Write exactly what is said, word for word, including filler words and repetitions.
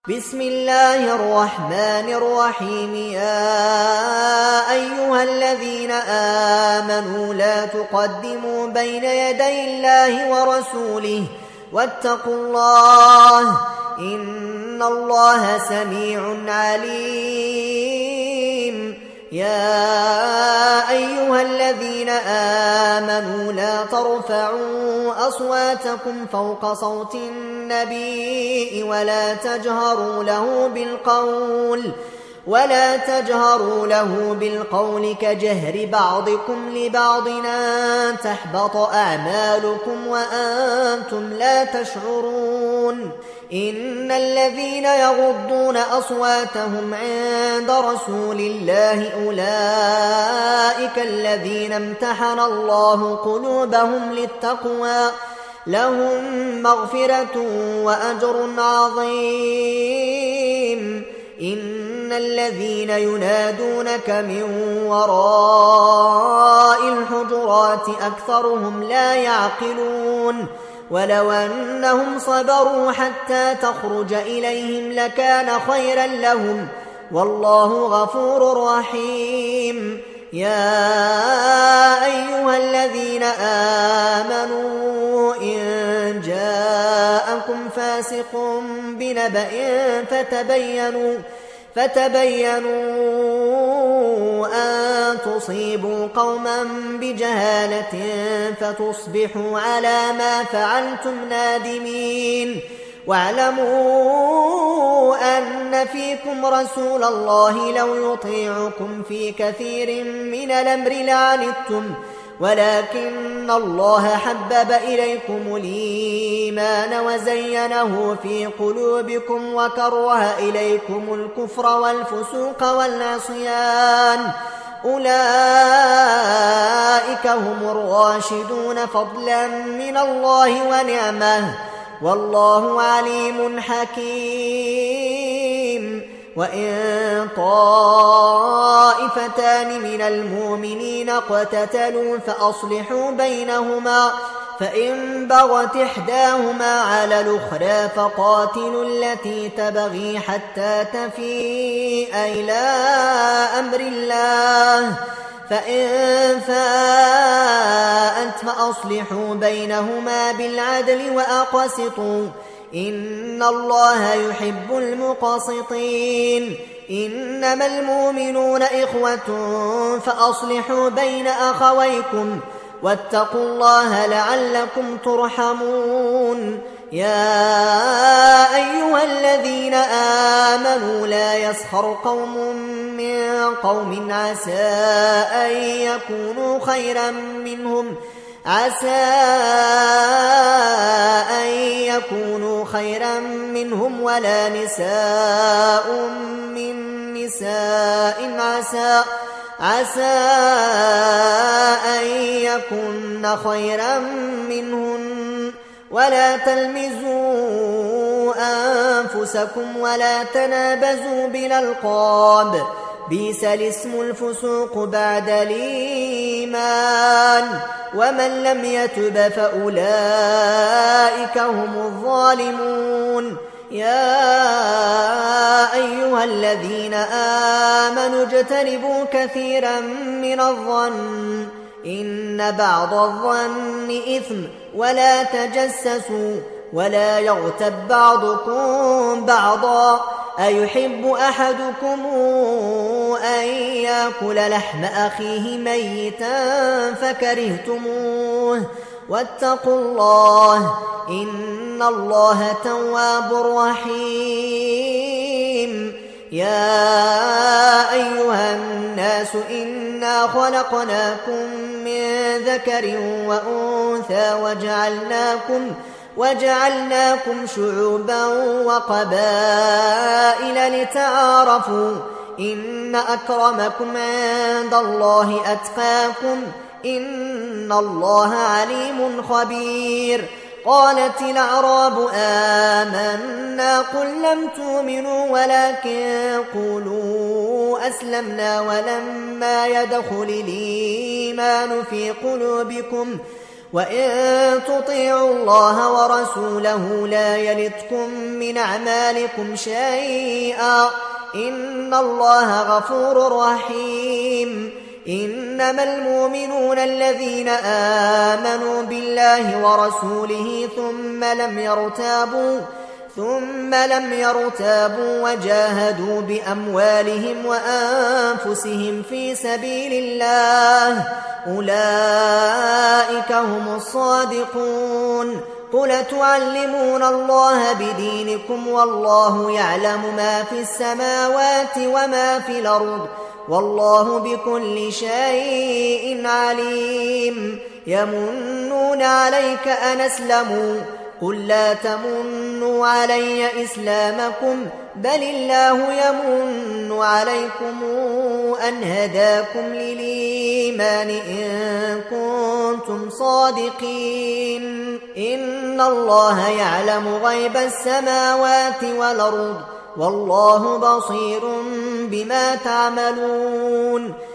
بسم الله الرحمن الرحيم. يا أيها الذين آمنوا لا تقدموا بين يدي الله ورسوله واتقوا الله إن الله سميع عليم. يا أيها الذين آمنوا لا ترفعوا أصواتكم فوق صوت النبي ولا تجهروا له بالقول ولا تجهروا له بالقول كجهر بعضكم لبعض أن تحبط أعمالكم وأنتم لا تشعرون. إن الذين يغضون أصواتهم عند رسول الله أولئك الذين امتحن الله قلوبهم للتقوى لهم مغفرة وأجر عظيم. إن الذين ينادونك من وراء الحجرات أكثرهم لا يعقلون. ولو أنهم صبروا حتى تخرج إليهم لكان خيرا لهم والله غفور رحيم. يا أيها الذين آمنوا إن جاءكم فاسق بنبأ فتبينوا فتبينوا أن تصيبوا قوما بجهالة فتصبحوا على ما فعلتم نادمين. واعلموا أن فيكم رسول الله لو يطيعكم في كثير من الأمر لعنتم ولكن الله حبب إليكم الإيمان وزينه في قلوبكم وكره إليكم الكفر والفسوق والعصيان أولئك هم الراشدون فضلا من الله ونعمه والله عليم حكيم. وإن طائفتان من المؤمنين اقتتلوا فأصلحوا بينهما فإن بغت إحداهما على الأخرى فقاتلوا التي تبغي حتى تفيء إلى أمر الله فإن فاءت فأصلحوا بينهما بالعدل وأقسطوا إن الله يحب المقسطين. إنما المؤمنون إخوة فأصلحوا بين أخويكم واتقوا الله لعلكم ترحمون. يا أيها الذين آمنوا لا يسخر قوم من قوم عسى أن يكونوا خيرا منهم عسى أن يكونوا خيرا منهم ولا نساء من نساء عسى عسى أن يكن خيرا منهن ولا تلمزوا أنفسكم ولا تنابزوا بالألقاب بئس الاسم الفسوق بعد الإيمان ومن لم يتب فأولئك هم الظالمون. يا أيها الذين آمنوا اجتنبوا كثيرا من الظن إن بعض الظن إثم ولا تجسسوا ولا يغتب بعضكم بعضا أيحب أحدكم أن يأكل لحم أخيه ميتا فكرهتموه واتقوا الله إن الله تواب رحيم. يا أيها الناس إنا خلقناكم من ذكر وأنثى وجعلناكم وجعلناكم شعوبا وقبائل لتعارفوا إن أكرمكم عند الله أتقاكم إن الله عليم خبير. قالت الأعراب آمنا قل لم تؤمنوا ولكن قولوا أسلمنا ولما يدخل الإيمان في قلوبكم وإن تطيعوا الله ورسوله لا يلتكم من أعمالكم شيئا إن الله غفور رحيم إنما المؤمنون الذين آمنوا بالله ورسوله ثم لم يرتابوا ثم لم يرتابوا وجاهدوا بأموالهم وأنفسهم في سبيل الله أولئك هم الصادقون قل تعلمون الله بدينكم والله يعلم ما في السماوات وما في الأرض والله بكل شيء عليم يمنون عليك أن أسلموا قل لا تمنوا علي إسلامكم بل الله يمن عليكم أن هداكم للإيمان إن كنتم صادقين إن الله يعلم غيب السماوات والأرض والله بصير بما تعملون